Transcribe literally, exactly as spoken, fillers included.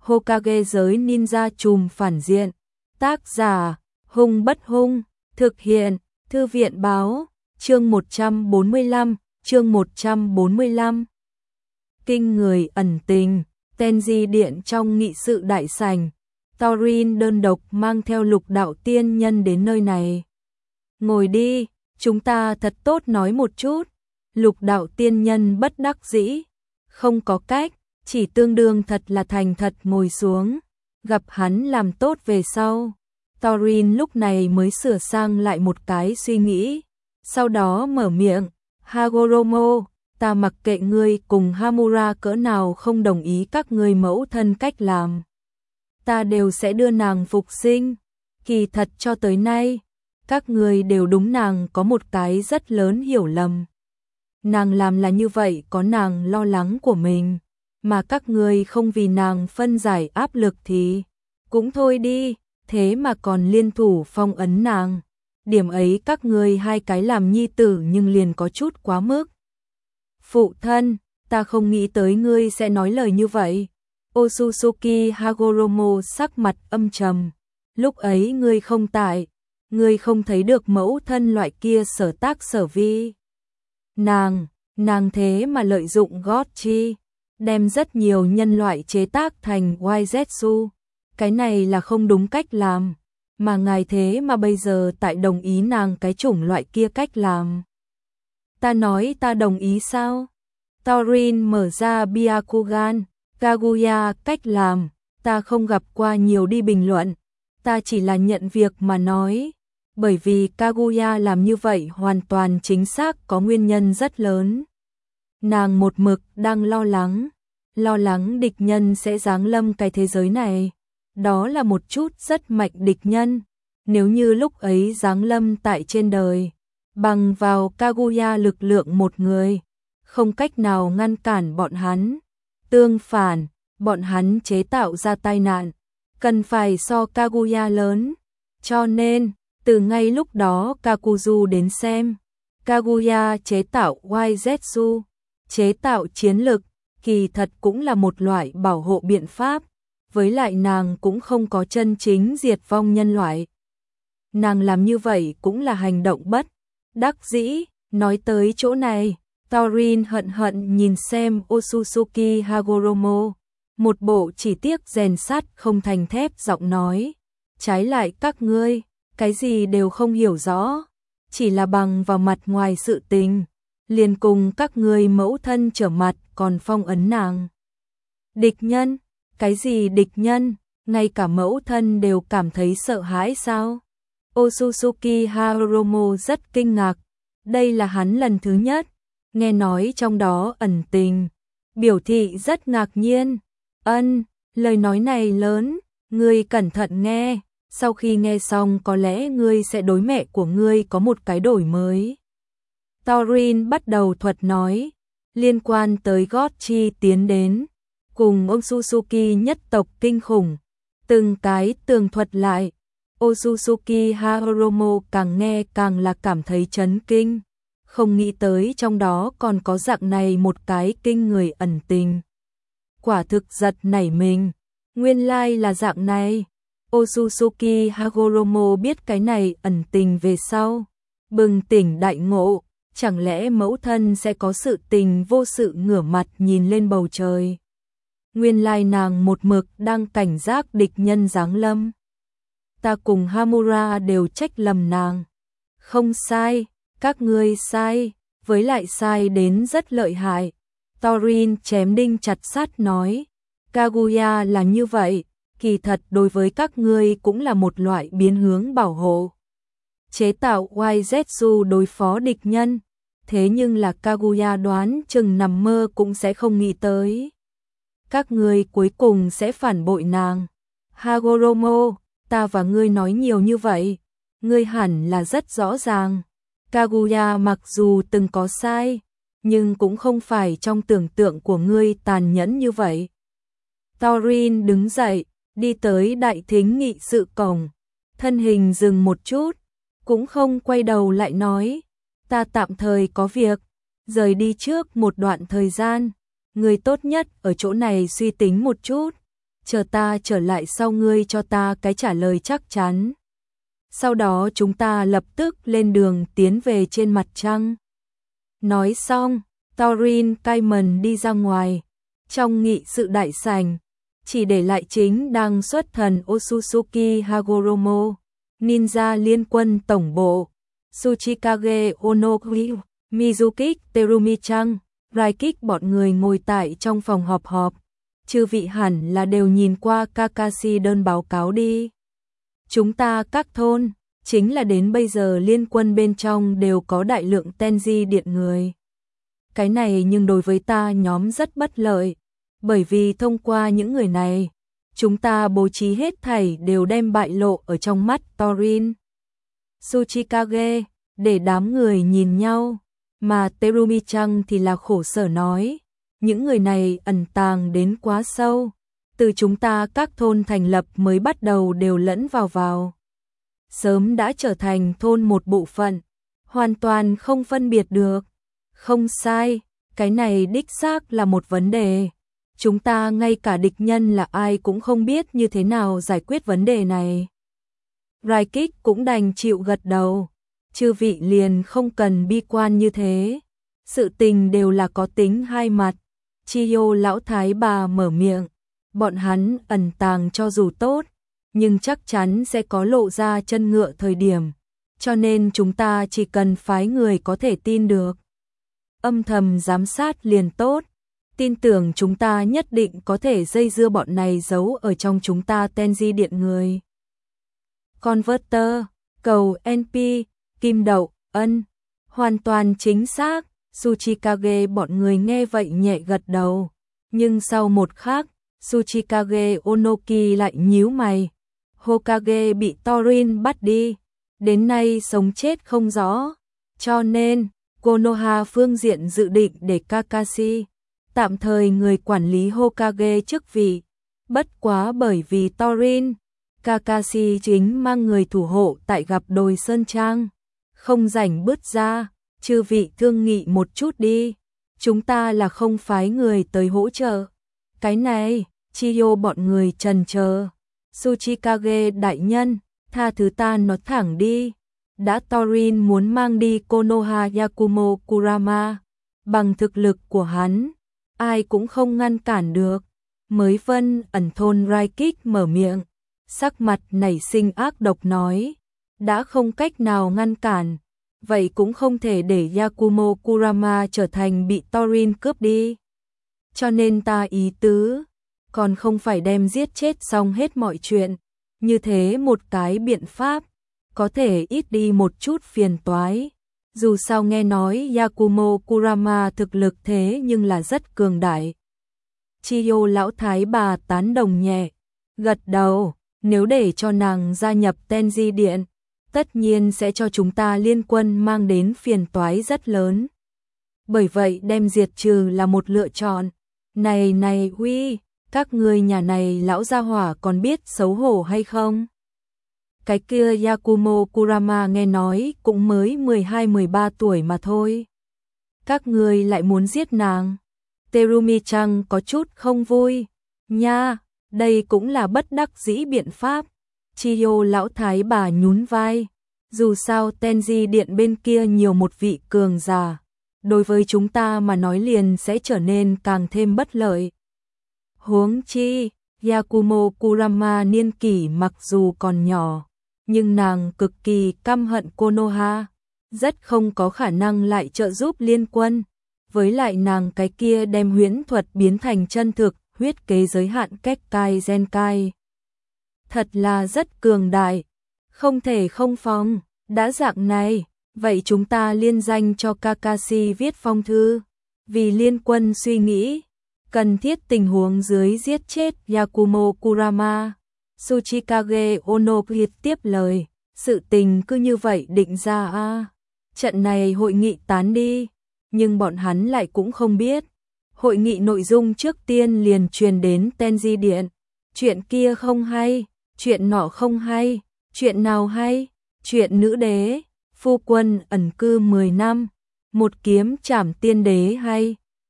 Hokage giới ninja trùm phản diện. Tác giả, Hung Bất Hung, thực hiện, Thư viện báo, chương một trăm bốn mươi lăm, chương một trăm bốn mươi lăm. Kinh người ẩn tình, Tenji điện trong nghị sự đại sảnh, Thorin đơn độc mang theo Lục đạo tiên nhân đến nơi này. Ngồi đi, chúng ta thật tốt nói một chút. Lục đạo tiên nhân bất đắc dĩ, không có cách, chỉ tương đương thật là thành thật ngồi xuống, gặp hắn làm tốt về sau. Thorin lúc này mới sửa sang lại một cái suy nghĩ, sau đó mở miệng, Hagoromo, ta mặc kệ ngươi cùng Hamura cỡ nào không đồng ý các ngươi mẫu thân cách làm. Ta đều sẽ đưa nàng phục sinh, kỳ thật cho tới nay, các ngươi đều đúng nàng có một cái rất lớn hiểu lầm. Nàng làm là như vậy có nàng lo lắng của mình, mà các ngươi không vì nàng phân giải áp lực thì cũng thôi đi, thế mà còn liên thủ phong ấn nàng. Điểm ấy các ngươi hai cái làm nhi tử nhưng liền có chút quá mức. Phụ thân, ta không nghĩ tới ngươi sẽ nói lời như vậy. Otsutsuki Hagoromo sắc mặt âm trầm. Lúc ấy ngươi không tại, ngươi không thấy được mẫu thân loại kia sở tác sở vi. Nàng, nàng thế mà lợi dụng Gotchi, đem rất nhiều nhân loại chế tác thành Wazetsu. Cái này là không đúng cách làm, mà ngài thế mà bây giờ tại đồng ý nàng cái chủng loại kia cách làm. Ta nói ta đồng ý sao? Thorin mở ra Byakugan, Kaguya cách làm, ta không gặp qua nhiều đi bình luận, ta chỉ là nhận việc mà nói, bởi vì Kaguya làm như vậy hoàn toàn chính xác có nguyên nhân rất lớn. Nàng một mực đang lo lắng, lo lắng địch nhân sẽ giáng lâm cái thế giới này. Đó là một chút rất mạnh địch nhân, nếu như lúc ấy giáng lâm tại trên đời, bằng vào Kaguya lực lượng một người, không cách nào ngăn cản bọn hắn. Tương phản, bọn hắn chế tạo ra tai nạn, cần phải so Kaguya lớn. Cho nên, từ ngay lúc đó Kakuzu đến xem, Kaguya chế tạo Wazetsu, chế tạo chiến lực, kỳ thật cũng là một loại bảo hộ biện pháp. Với lại nàng cũng không có chân chính diệt vong nhân loại. Nàng làm như vậy cũng là hành động bất đắc dĩ. Nói tới chỗ này, Thorin hận hận nhìn xem Otsutsuki Hagoromo, một bộ chỉ tiếc rèn sắt không thành thép giọng nói. Trái lại các ngươi, cái gì đều không hiểu rõ, chỉ là bằng vào mặt ngoài sự tình, liền cùng các ngươi mẫu thân trở mặt còn phong ấn nàng. Địch nhân? Cái gì địch nhân, ngay cả mẫu thân đều cảm thấy sợ hãi sao? Otsutsuki Hagoromo rất kinh ngạc, đây là hắn lần thứ nhất, nghe nói trong đó ẩn tình, biểu thị rất ngạc nhiên. Ân, lời nói này lớn, ngươi cẩn thận nghe, sau khi nghe xong có lẽ ngươi sẽ đối mẹ của ngươi có một cái đổi mới. Thorin bắt đầu thuật nói, liên quan tới Gotchi tiến đến. Cùng Otsutsuki nhất tộc kinh khủng, từng cái tường thuật lại, Otsutsuki Hagoromo càng nghe càng là cảm thấy chấn kinh, không nghĩ tới trong đó còn có dạng này một cái kinh người ẩn tình. Quả thực giật nảy mình, nguyên lai là dạng này. Otsutsuki Hagoromo biết cái này ẩn tình về sau, bừng tỉnh đại ngộ, chẳng lẽ mẫu thân sẽ có sự tình vô sự ngửa mặt nhìn lên bầu trời. Nguyên lai nàng một mực đang cảnh giác địch nhân giáng lâm. Ta cùng Hamura đều trách lầm nàng. Không sai, các ngươi sai, với lại sai đến rất lợi hại. Thorin chém đinh chặt sắt nói, Kaguya là như vậy, kỳ thật đối với các ngươi cũng là một loại biến hướng bảo hộ. Chế tạo Wazetsu đối phó địch nhân, thế nhưng là Kaguya đoán chừng nằm mơ cũng sẽ không nghĩ tới. Các ngươi cuối cùng sẽ phản bội nàng. Hagoromo, ta và ngươi nói nhiều như vậy, ngươi hẳn là rất rõ ràng. Kaguya mặc dù từng có sai, nhưng cũng không phải trong tưởng tượng của ngươi tàn nhẫn như vậy. Thorin đứng dậy, đi tới đại thính nghị sự cổng, thân hình dừng một chút, cũng không quay đầu lại nói, ta tạm thời có việc, rời đi trước một đoạn thời gian. Người tốt nhất ở chỗ này suy tính một chút, chờ ta trở lại sau ngươi cho ta cái trả lời chắc chắn. Sau đó chúng ta lập tức lên đường tiến về trên mặt trăng. Nói xong, Thorin Caiman đi ra ngoài, trong nghị sự đại sảnh, chỉ để lại chính đang xuất thần Otsutsuki Hagoromo, ninja liên quân tổng bộ, Tsuchikage Onogiri, Mizuki Terumi-chan, Raikik bọn người ngồi tại trong phòng họp họp. Chư vị hẳn là đều nhìn qua Kakashi đơn báo cáo đi. Chúng ta các thôn, chính là đến bây giờ liên quân bên trong đều có đại lượng Tenji điện người. Cái này nhưng đối với ta nhóm rất bất lợi, bởi vì thông qua những người này, chúng ta bố trí hết thảy đều đem bại lộ ở trong mắt Thorin. Tsuchikage, để đám người nhìn nhau, mà Terumi-chan thì là khổ sở nói, những người này ẩn tàng đến quá sâu, từ chúng ta các thôn thành lập mới bắt đầu đều lẫn vào vào. Sớm đã trở thành thôn một bộ phận, hoàn toàn không phân biệt được. Không sai, cái này đích xác là một vấn đề. Chúng ta ngay cả địch nhân là ai cũng không biết như thế nào giải quyết vấn đề này. Raikik cũng đành chịu gật đầu. Chư vị liền không cần bi quan như thế. Sự tình đều là có tính hai mặt. Chiyo lão thái bà mở miệng. Bọn hắn ẩn tàng cho dù tốt, nhưng chắc chắn sẽ có lộ ra chân ngựa thời điểm. Cho nên chúng ta chỉ cần phái người có thể tin được. Âm thầm giám sát liền tốt. Tin tưởng chúng ta nhất định có thể dây dưa bọn này giấu ở trong chúng ta Tenji điện người. Converter, cầu en pê, kim đậu, ân. Hoàn toàn chính xác. Tsuchikage bọn người nghe vậy nhẹ gật đầu. Nhưng sau một khắc, Tsuchikage Onoki lại nhíu mày. Hokage bị Thorin bắt đi. Đến nay sống chết không rõ. Cho nên, Konoha phương diện dự định để Kakashi tạm thời người quản lý Hokage chức vị. Bất quá bởi vì Thorin, Kakashi chính mang người thủ hộ tại gặp đồi Sơn Trang. Không rảnh bứt ra, chư vị thương nghị một chút đi. Chúng ta là không phái người tới hỗ trợ. Cái này, Chiyo bọn người trần chờ. Tsuchikage đại nhân, tha thứ ta nói thẳng đi. Đã Thorin muốn mang đi Konoha Yakumo Kurama, bằng thực lực của hắn, ai cũng không ngăn cản được. Mới vân ẩn thôn Raikik mở miệng, sắc mặt nảy sinh ác độc nói, đã không cách nào ngăn cản, vậy cũng không thể để Yakumo Kurama trở thành bị Thorin cướp đi. Cho nên ta ý tứ, còn không phải đem giết chết xong hết mọi chuyện, như thế một cái biện pháp, có thể ít đi một chút phiền toái. Dù sao nghe nói Yakumo Kurama thực lực thế nhưng là rất cường đại. Chiyo lão thái bà tán đồng nhẹ, gật đầu, nếu để cho nàng gia nhập Tenji điện, tất nhiên sẽ cho chúng ta liên quân mang đến phiền toái rất lớn. Bởi vậy đem diệt trừ là một lựa chọn. Này này huy, các ngươi nhà này lão gia hỏa còn biết xấu hổ hay không? Cái kia Yakumo Kurama nghe nói cũng mới mười hai mười ba tuổi mà thôi. Các ngươi lại muốn giết nàng. Terumi-chan có chút không vui. Nha, đây cũng là bất đắc dĩ biện pháp. Chiyo lão thái bà nhún vai. Dù sao Tenji điện bên kia nhiều một vị cường giả. Đối với chúng ta mà nói liền sẽ trở nên càng thêm bất lợi. Huống chi, Yakumo Kurama niên kỷ mặc dù còn nhỏ, nhưng nàng cực kỳ căm hận Konoha, rất không có khả năng lại trợ giúp liên quân. Với lại nàng cái kia đem huyễn thuật biến thành chân thực, huyết kế giới hạn Kekkai Genkai. Thật là rất cường đại, không thể không phòng, đã dạng này, vậy chúng ta liên danh cho Kakashi viết phong thư, vì liên quân suy nghĩ, cần thiết tình huống dưới giết chết Yakumo Kurama. Tsuchikage Onoki tiếp lời, sự tình cứ như vậy định ra a. À. Trận này hội nghị tán đi, nhưng bọn hắn lại cũng không biết. Hội nghị nội dung trước tiên liền truyền đến Tenji điện, chuyện kia không hay, chuyện nọ không hay, chuyện nào hay, chuyện nữ đế, phu quân ẩn cư mười năm, một kiếm trảm tiên đế hay,